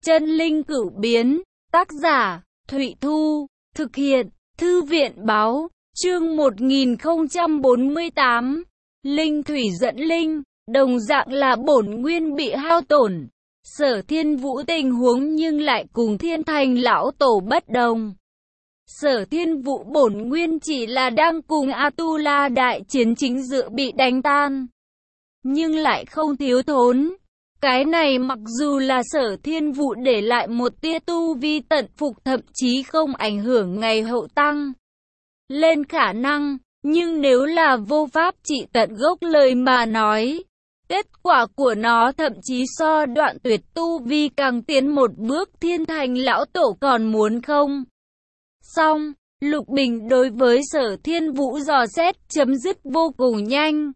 Chân linh cửu biến, tác giả, Thụy Thu, thực hiện, Thư viện báo, chương 1048, linh thủy dẫn linh, đồng dạng là bổn nguyên bị hao tổn. Sở Thiên Vũ tình huống nhưng lại cùng Thiên Thành lão tổ bất đồng. Sở Thiên Vũ bổn nguyên chỉ là đang cùng Atula đại chiến chính giữa bị đánh tan, nhưng lại không thiếu thốn. Cái này mặc dù là Sở Thiên Vũ để lại một tia tu vi tận phục, thậm chí không ảnh hưởng ngày hậu tăng lên khả năng, nhưng nếu là vô pháp trị tận gốc lời mà nói, kết quả của nó thậm chí so Đoạn Tuyệt tu vi càng tiến một bước Thiên Thành lão tổ còn muốn không. Xong, Lục Bình đối với Sở Thiên Vũ dò xét chấm dứt vô cùng nhanh.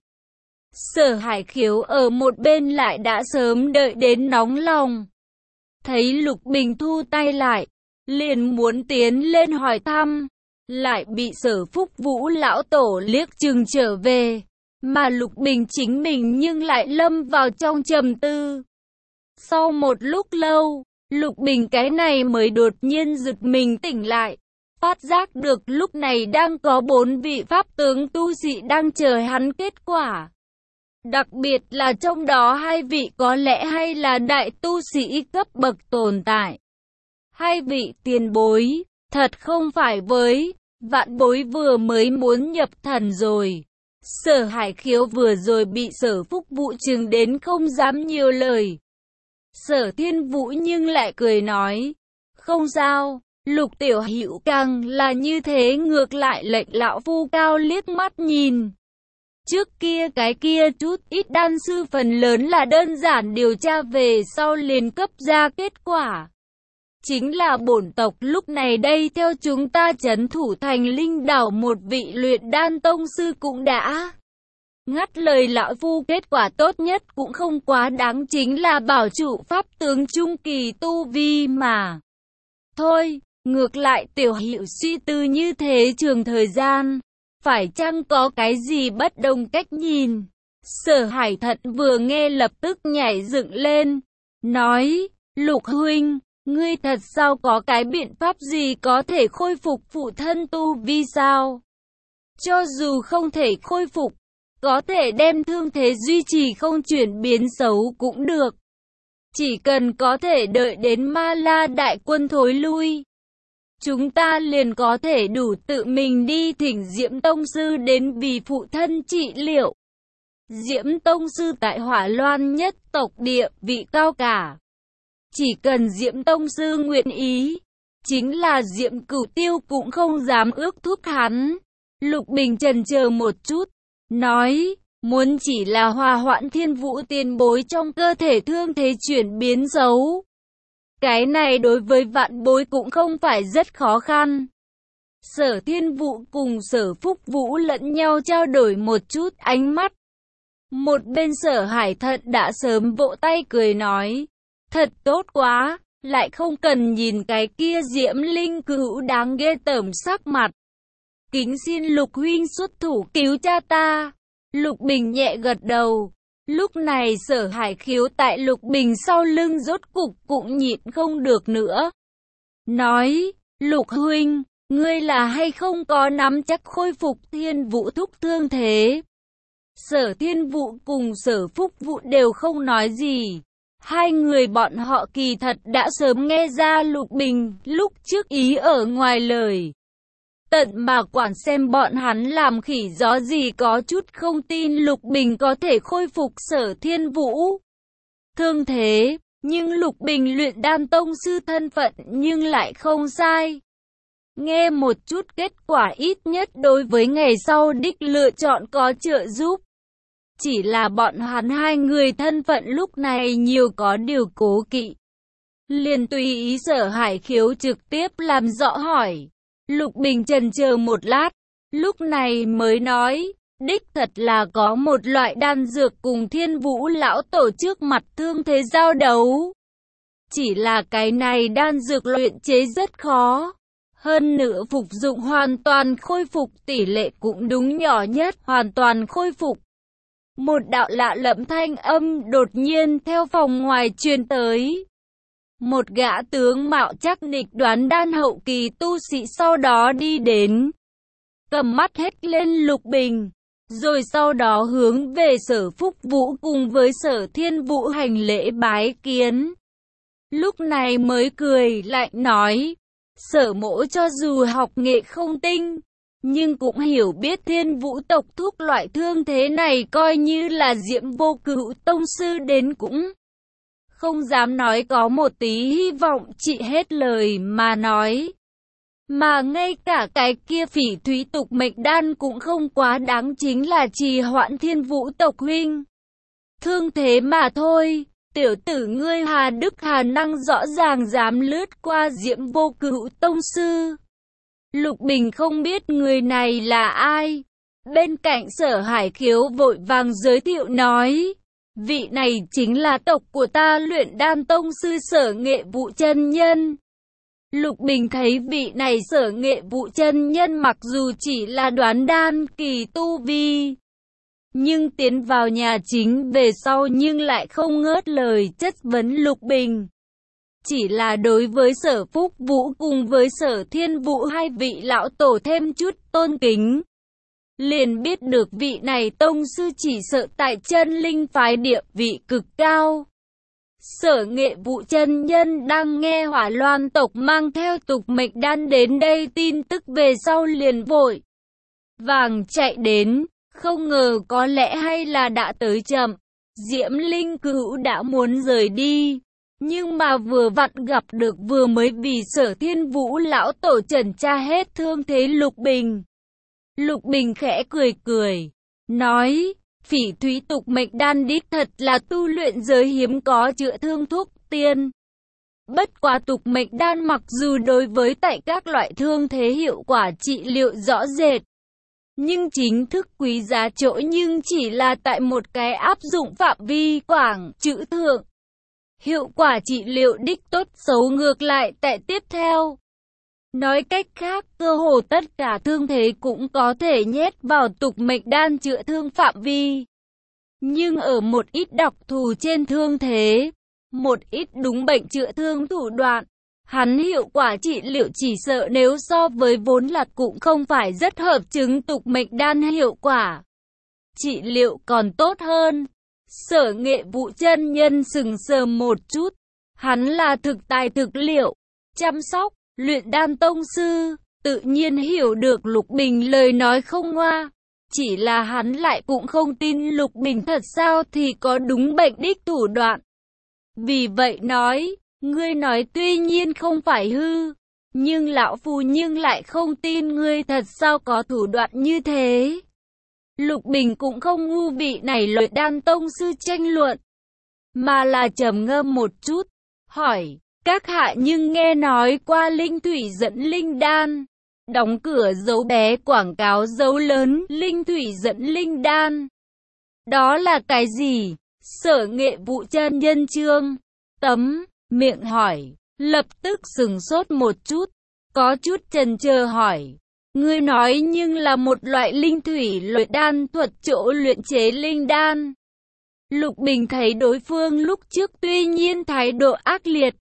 Sở Hải Khiếu ở một bên lại đã sớm đợi đến nóng lòng. Thấy Lục Bình thu tay lại, liền muốn tiến lên hỏi thăm, lại bị Sở Phúc Vũ lão tổ liếc chừng trở về, mà Lục Bình chính mình nhưng lại lâm vào trong trầm tư. Sau một lúc lâu, Lục Bình cái này mới đột nhiên giật mình tỉnh lại, phát giác được lúc này đang có 4 vị pháp tướng tu sĩ đang chờ hắn kết quả. Đặc biệt là trong đó 2 vị có lẽ hay là đại tu sĩ cấp bậc tồn tại. 2 vị tiền bối, thật không phải với Vạn Bối vừa mới muốn nhập thần rồi. Sở Hải Khiếu vừa rồi bị Sở Phúc Vũ chừng đến không dám nhiều lời. Sở Thiên Vũ nhưng lại cười nói, không sao, Lục tiểu hữu càng là như thế, ngược lại lệnh lão phu cao liếc mắt nhìn. Trước kia cái kia chút ít đan sư phần lớn là đơn giản điều tra về sau liền cấp ra kết quả. Chính là bổn tộc lúc này đây theo chúng ta trấn thủ thành linh đảo, một vị luyện đan tông sư cũng đã ngắt lời lão phu, kết quả tốt nhất cũng không quá đáng, chính là bảo trụ pháp tướng trung kỳ tu vi mà thôi. Ngược lại tiểu hữu suy tư như thế trường thời gian, phải chăng có cái gì bất đồng cách nhìn? Sở Hải Thận vừa nghe lập tức nhảy dựng lên, nói, Lục huynh, ngươi thật sao có cái biện pháp gì có thể khôi phục phụ thân tu vi sao? Cho dù không thể khôi phục, có thể đem thương thế duy trì không chuyển biến xấu cũng được. Chỉ cần có thể đợi đến Ma La đại quân thối lui, chúng ta liền có thể đủ tự mình đi thỉnh Diễm Tông Sư đến vì phụ thân trị liệu. Diễm Tông Sư tại Hỏa Loan nhất tộc địa vị cao cả. Chỉ cần Diễm Tông Sư nguyện ý, chính là Diễm Cửu Tiêu cũng không dám ước thúc hắn. Lục Bình chần chờ một chút, nói, muốn chỉ là hòa hoãn Thiên Vũ tiền bối trong cơ thể thương thế chuyển biến xấu. Cái này đối với Vạn Bối cũng không phải rất khó khăn. Sở Thiên Vũ cùng Sở Phúc Vũ lẫn nhau trao đổi một chút ánh mắt. Một bên Sở Hải Thận đã sớm vỗ tay cười nói, thật tốt quá, lại không cần nhìn cái kia Diễm Linh Cữu đáng ghê tởm sắc mặt. Kính xin Lục huynh xuất thủ cứu cha ta. Lục Bình nhẹ gật đầu. Lúc này Sở Hải Khiếu tại Lục Bình sau lưng rốt cục cũng nhịn không được nữa. Nói, Lục huynh, ngươi là hay không có nắm chắc khôi phục Thiên Vũ thúc thương thế? Sở Thiên Vũ cùng Sở Phúc Vũ đều không nói gì. Hai người bọn họ kỳ thật đã sớm nghe ra Lục Bình lúc trước ý ở ngoài lời. Tận mà quản xem bọn hắn làm khỉ gió gì, có chút không tin Lục Bình có thể khôi phục Sở Thiên Vũ thương thế, nhưng Lục Bình luyện đan tông sư thân phận nhưng lại không sai. Nghe một chút kết quả ít nhất đối với ngày sau đích lựa chọn có trợ giúp. Chỉ là bọn hắn hai người thân phận lúc này nhiều có điều cố kỵ. Liền tùy ý Sở Hải Khiếu trực tiếp làm rõ hỏi. Lục Bình chần chờ một lát, lúc này mới nói, đích thật là có một loại đan dược cùng Thiên Vũ lão tổ trước mặt thương thế giao đấu. Chỉ là cái này đan dược luyện chế rất khó. Hơn nữa phục dụng hoàn toàn khôi phục tỷ lệ cũng đúng nhỏ nhất hoàn toàn khôi phục. Một đạo lạ lẫm thanh âm đột nhiên theo phòng ngoài truyền tới. Một gã tướng mạo chắc nịch đoán đan hậu kỳ tu sĩ sau đó đi đến, cầm mắt hét lên Lục Bình, rồi sau đó hướng về Sở Phúc Vũ cùng với Sở Thiên Vũ hành lễ bái kiến. Lúc này mới cười lạnh nói, Sở mỗ cho dù học nghệ không tinh, nhưng cũng hiểu biết Thiên Vũ tộc thuốc loại thương thế này coi như là Diễm Vô Cửu tông sư đến cũng không dám nói có một tí hy vọng trị hết lời mà nói. Mà ngay cả cái kia Phỉ Thúy tục mệnh đan cũng không quá đáng, chính là trì hoãn Thiên Vũ tộc huynh thương thế mà thôi. Tiểu tử ngươi hà đức hà năng rõ ràng dám lướt qua Diễm Vô Cửu tông sư. Lục Bình không biết người này là ai. Bên cạnh Sở Hải Khiếu vội vàng giới thiệu nói, vị này chính là tộc của ta Luyện Đan tông sư Sở Nghệ Vụ chân nhân. Lục Bình thấy vị này Sở Nghệ Vụ chân nhân mặc dù chỉ là đoán đan kỳ tu vi, nhưng tiến vào nhà chính về sau nhưng lại không ngớt lời chất vấn Lục Bình. Chỉ là đối với Sở Phúc Vũ cùng với Sở Thiên Vũ hai vị lão tổ thêm chút tôn kính, liền biết được vị này tông sư chỉ sợ tại chân linh phái địa vị cực cao. Sở Nghệ Vụ chân nhân đang nghe Hỏa Loan tộc mang theo tục mệnh đan đến đây tin tức về sau liền vội vàng chạy đến, không ngờ có lẽ hay là đã tới chậm. Diễm Linh Cửu đã muốn rời đi, nhưng mà vừa vặn gặp được vừa mới vì Sở Thiên Vũ lão tổ trần tra hết thương thế Lục Bình. Lục Bình khẽ cười cười, nói, Phỉ Thúy tục mệnh đan đích thật là tu luyện giới hiếm có chữa thương thuốc tiên. Bất quá tục mệnh đan mặc dù đối với tại các loại thương thế hiệu quả trị liệu rõ rệt, nhưng chính thức quý giá chỗ nhưng chỉ là tại một cái áp dụng phạm vi quảng chữ thượng. Hiệu quả trị liệu đích tốt xấu ngược lại tại tiếp theo. Nói cách khác, cơ hồ tất cả thương thế cũng có thể nhét vào tục mệnh đan chữa thương phạm vi. Nhưng ở một ít đặc thù trên thương thế, một ít đúng bệnh chữa thương thủ đoạn, hắn hiệu quả trị liệu chỉ sợ nếu so với vốn là cũng không phải rất hợp chứng tục mệnh đan hiệu quả trị liệu còn tốt hơn. Sở Nghệ Vụ chân nhân sừng sờ một chút, hắn là thực tài thực liệu, chăm sóc, luyện đan tông sư, tự nhiên hiểu được Lục Bình lời nói không ngoa. Chỉ là hắn lại cũng không tin Lục Bình thật sao thì có đúng bệnh đích thủ đoạn. Vì vậy nói, ngươi nói tuy nhiên không phải hư, nhưng lão phu nhưng lại không tin ngươi thật sao có thủ đoạn như thế. Lục Bình cũng không ngu vị này luyện đan tông sư tranh luận, mà là trầm ngâm một chút, hỏi, các hạ nhưng nghe nói qua linh thủy dẫn linh đan, đóng cửa dấu bé quảng cáo dấu lớn linh thủy dẫn linh đan. Đó là cái gì? Sở Nghệ Vụ chân nhân Trương Tấm miệng hỏi, lập tức sừng sốt một chút, có chút chần chờ hỏi, ngươi nói nhưng là một loại linh thủy luyện đan thuật chỗ luyện chế linh đan. Lục Bình thấy đối phương lúc trước tuy nhiên thái độ ác liệt,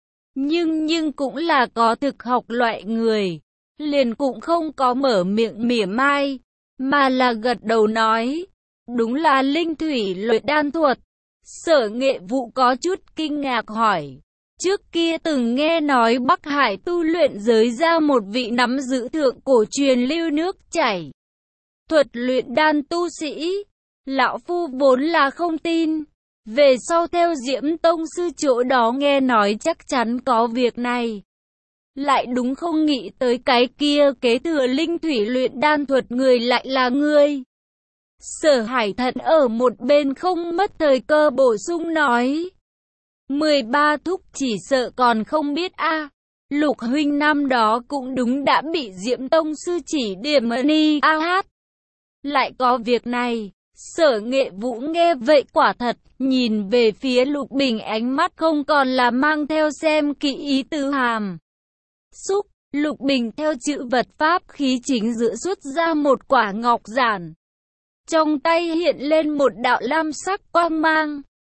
nhưng cũng là có thực học loại người, liền cũng không có mở miệng mỉa mai, mà là gật đầu nói, đúng là linh thủy luyện đan thuật. Sở Nghệ Vụ có chút kinh ngạc hỏi, trước kia từng nghe nói Bắc Hải tu luyện giới ra một vị nắm giữ thượng cổ truyền lưu nước chảy thuật luyện đan tu sĩ, lão phu vốn là không tin, về sau theo Diễm tông sư chỗ đó nghe nói chắc chắn có việc này, lại đúng không nghĩ tới cái kia kế thừa linh thủy luyện đan thuật người lại là ngươi. Sở Hải Thận ở một bên không mất thời cơ bổ sung nói, 13 thúc chỉ sợ còn không biết a. Lục huynh năm đó cũng đúng đã bị Diễm tông sư chỉ điểm ni a hát. Lại có việc này. Sở Nghệ Vũ nghe vậy quả thật, nhìn về phía Lục Bình ánh mắt không còn là mang theo xem kỹ ý tứ hàm xúc. Lục Bình theo chữ vật pháp khí chính giữa xuất ra một quả ngọc giản. Trong tay hiện lên một đạo lam sắc quang mang.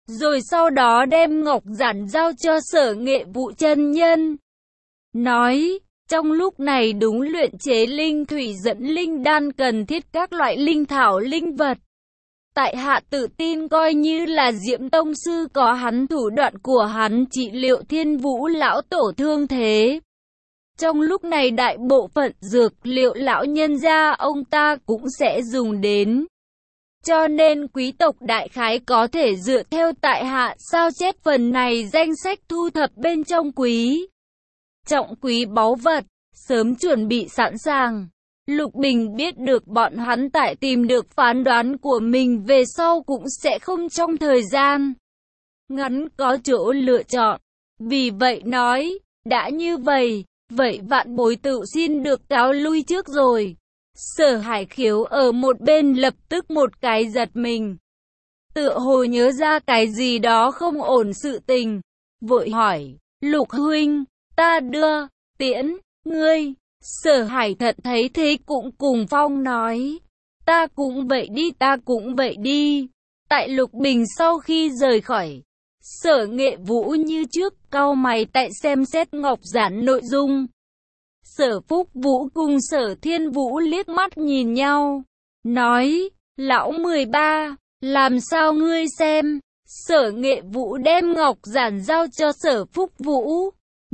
rồi sau đó đem ngọc giản giao cho Sở Nghệ Vụ chân nhân. Nói, trong lúc này đúng luyện chế linh thủy dẫn linh đan cần thiết các loại linh thảo linh vật. Tại hạ tự tin coi như là Diễm Tông Sư có hắn thủ đoạn của hắn trị liệu Thiên Vũ lão tổ thương thế. Trong lúc này đại bộ phận dược liệu lão nhân gia ông ta cũng sẽ dùng đến. Cho nên quý tộc đại khái có thể dựa theo tại hạ sao chép phần này danh sách thu thập bên trong quý trọng quý báu vật, sớm chuẩn bị sẵn sàng. Lục Bình biết được bọn hắn tại tìm được phán đoán của mình về sau cũng sẽ không trong thời gian ngắn có chỗ lựa chọn. Vì vậy nói, đã như vậy, vậy vạn bối tự xin được cáo lui trước rồi. Sở Hải Khiếu ở một bên lập tức một cái giật mình. Tựa hồ nhớ ra cái gì đó không ổn sự tình. Vội hỏi, Lục huynh, ta đưa, tiễn, ngươi. Sở Hải Thận thấy thế cũng cùng phong nói, ta cũng vậy đi. Tại Lục Bình sau khi rời khỏi, Sở Nghệ Vũ như trước cau mày tại xem xét ngọc giản nội dung. Sở Phúc Vũ cùng Sở Thiên Vũ liếc mắt nhìn nhau, nói, lão 13, làm sao ngươi xem? Sở Nghệ Vũ đem ngọc giản giao cho Sở Phúc Vũ,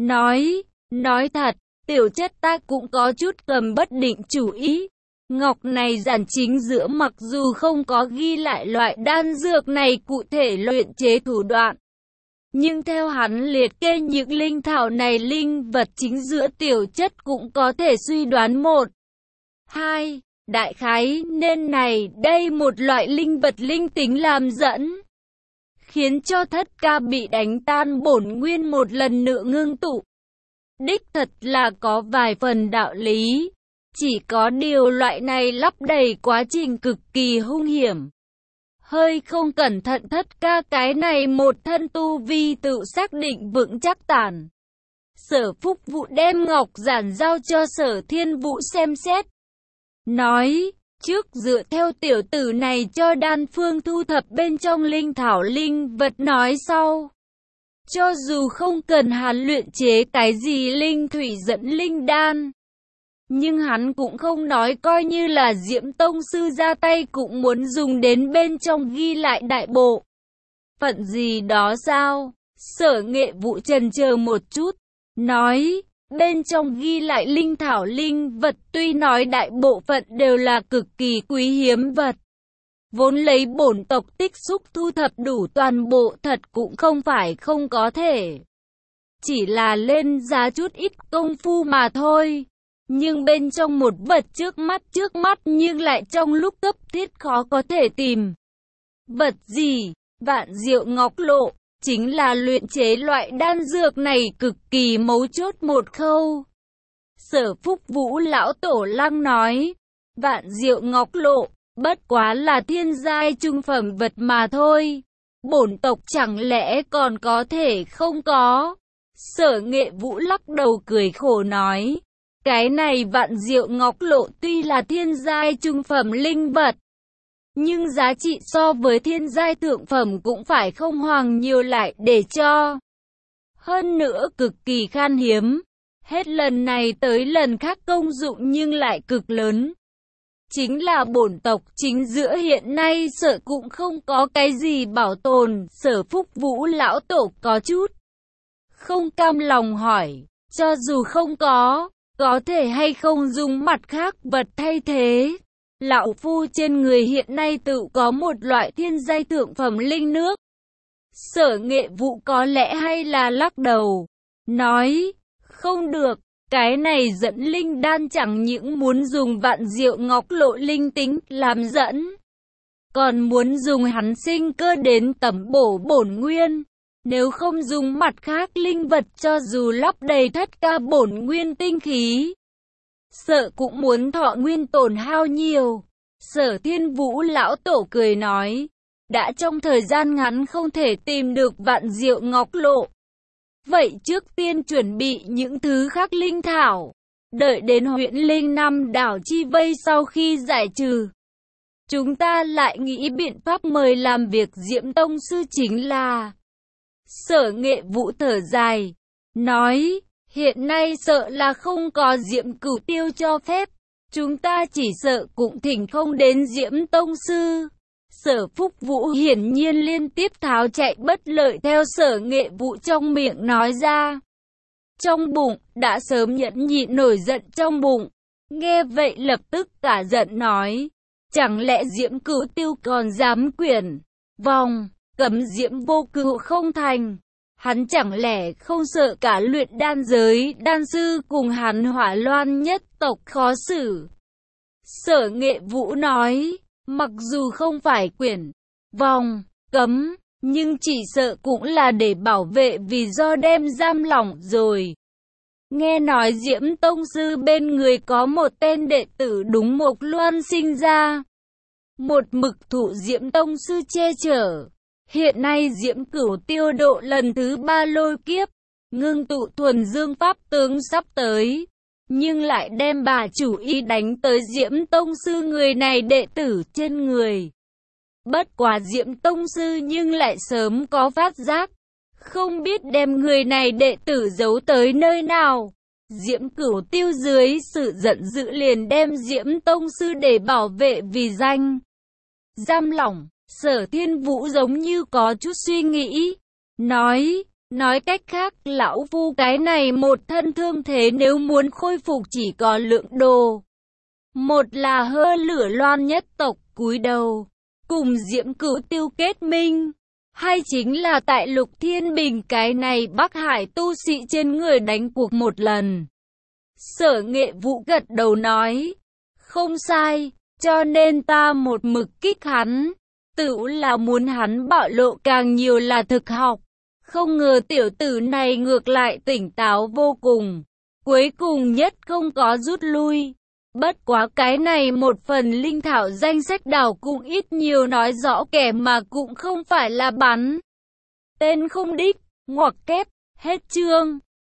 nói thật, tiểu chất ta cũng có chút cầm bất định chủ ý. Ngọc này giản chính giữa mặc dù không có ghi lại loại đan dược này cụ thể luyện chế thủ đoạn, nhưng theo hắn liệt kê những linh thảo này linh vật chính giữa tiểu chất cũng có thể suy đoán một, hai, đại khái nên này đây một loại linh vật linh tính làm dẫn, khiến cho thất ca bị đánh tan bổn nguyên một lần nữa ngưng tụ. Đích thật là có vài phần đạo lý, chỉ có điều loại này lắp đầy quá trình cực kỳ hung hiểm. Hơi không cẩn thận thất ca cái này một thân tu vi tự xác định vững chắc tàn. Sở Phúc Vũ đem ngọc giản giao cho Sở Thiên Vũ xem xét. Nói, trước dựa theo tiểu tử này cho đan phương thu thập bên trong linh thảo linh vật nói sau. Cho dù không cần hắn luyện chế cái gì linh thủy dẫn linh đan, nhưng hắn cũng không nói coi như là Diễm Tông Sư ra tay cũng muốn dùng đến bên trong ghi lại đại bộ phận gì đó sao? Sở Nghệ Vũ chần chờ một chút, nói, bên trong ghi lại linh thảo linh vật tuy nói đại bộ phận đều là cực kỳ quý hiếm vật. Vốn lấy bổn tộc tích xúc thu thập đủ toàn bộ thật cũng không phải không có thể. Chỉ là lên giá chút ít công phu mà thôi. Nhưng bên trong một vật trước mắt nhưng lại trong lúc cấp thiết khó có thể tìm. Vật gì? Vạn Diệu Ngọc Lộ, chính là luyện chế loại đan dược này cực kỳ mấu chốt một khâu. Sở Phúc Vũ lão tổ lăng nói, Vạn Diệu Ngọc Lộ, bất quá là thiên giai trung phẩm vật mà thôi. Bổn tộc chẳng lẽ còn có thể không có? Sở Nghệ Vũ lắc đầu cười khổ nói, cái này Vạn Diệu Ngọc Lộ tuy là thiên giai trung phẩm linh vật, nhưng giá trị so với thiên giai thượng phẩm cũng phải không hoàng nhiều lại để cho. Hơn nữa cực kỳ khan hiếm, hết lần này tới lần khác công dụng nhưng lại cực lớn. Chính là bổn tộc chính giữa hiện nay sợ cũng không có cái gì bảo tồn. Sở Phúc Vũ lão tổ có chút không cam lòng hỏi, cho dù không có thể hay không dùng mặt khác vật thay thế? Lão phu trên người hiện nay tự có một loại thiên giai thượng phẩm linh nước. Sở Nghệ Vũ có lẽ hay là lắc đầu, nói, không được, cái này dẫn linh đan chẳng những muốn dùng Vạn Diệu Ngọc Lộ linh tính làm dẫn, còn muốn dùng hắn sinh cơ đến tẩm bổ bổn nguyên. Nếu không dùng mặt khác linh vật cho dù lắp đầy thất ca bổn nguyên tinh khí, sợ cũng muốn thọ nguyên tổn hao nhiều. Sở Thiên Vũ lão tổ cười nói, đã trong thời gian ngắn không thể tìm được Vạn Diệu Ngọc Lộ, vậy trước tiên chuẩn bị những thứ khác linh thảo, đợi đến Huyễn Linh năm đảo chi vây sau khi giải trừ, chúng ta lại nghĩ biện pháp mời làm việc Diễm Tông Sư chính là. Sở Nghệ Vũ thở dài, nói, hiện nay sợ là không có Diễm Cửu Tiêu cho phép, chúng ta chỉ sợ cũng thỉnh không đến Diễm Tông Sư. Sở Phúc Vũ hiển nhiên liên tiếp tháo chạy bất lợi theo Sở Nghệ Vũ trong miệng nói ra. Trong bụng, đã sớm nhẫn nhịn nổi giận trong bụng. Nghe vậy lập tức cả giận nói, chẳng lẽ Diễm Cửu Tiêu còn dám quyển vòng, cấm Diễm Vô Cửu không thành? Hắn chẳng lẽ không sợ cả luyện đan giới đan sư cùng hắn Hỏa Loan nhất tộc khó xử? Sở Nghệ Vũ nói, mặc dù không phải quyển vòng, cấm, nhưng chỉ sợ cũng là để bảo vệ vì do đem giam lỏng rồi. Nghe nói Diễm Tông Sư bên người có một tên đệ tử đúng Mộc Loan sinh ra. Một mực thụ Diễm Tông Sư che chở. Hiện nay Diễm Cửu Tiêu độ lần thứ 3 lôi kiếp, ngưng tụ thuần dương pháp tướng sắp tới. Nhưng lại đem bà chủ ý đánh tới Diễm Tông Sư người này đệ tử trên người. Bất quá Diễm Tông Sư nhưng lại sớm có phát giác. Không biết đem người này đệ tử giấu tới nơi nào. Diễm Cửu Tiêu dưới sự giận dữ liền đem Diễm Tông Sư để bảo vệ vì danh giam lỏng. Sở Thiên Vũ giống như có chút suy nghĩ. Nói cách khác, lão phu cái này một thân thương thế nếu muốn khôi phục chỉ có lượng đồ. Một là Hơ Lửa Loan nhất tộc cúi đầu, cùng Diễm Cửu Tiêu kết minh. Hay chính là tại Lục Thiên Bình cái này Bắc Hải tu sĩ trên người đánh cuộc một lần. Sở Nghệ Vũ gật đầu nói, không sai, cho nên ta một mực kích hắn, tự là muốn hắn bạo lộ càng nhiều là thực học. Không ngờ tiểu tử này ngược lại tỉnh táo vô cùng, cuối cùng nhất không có rút lui. Bất quá cái này một phần linh thảo danh sách đảo cũng ít nhiều nói rõ kẻ mà cũng không phải là bắn tên không đích, ngoặc kép, hết chương.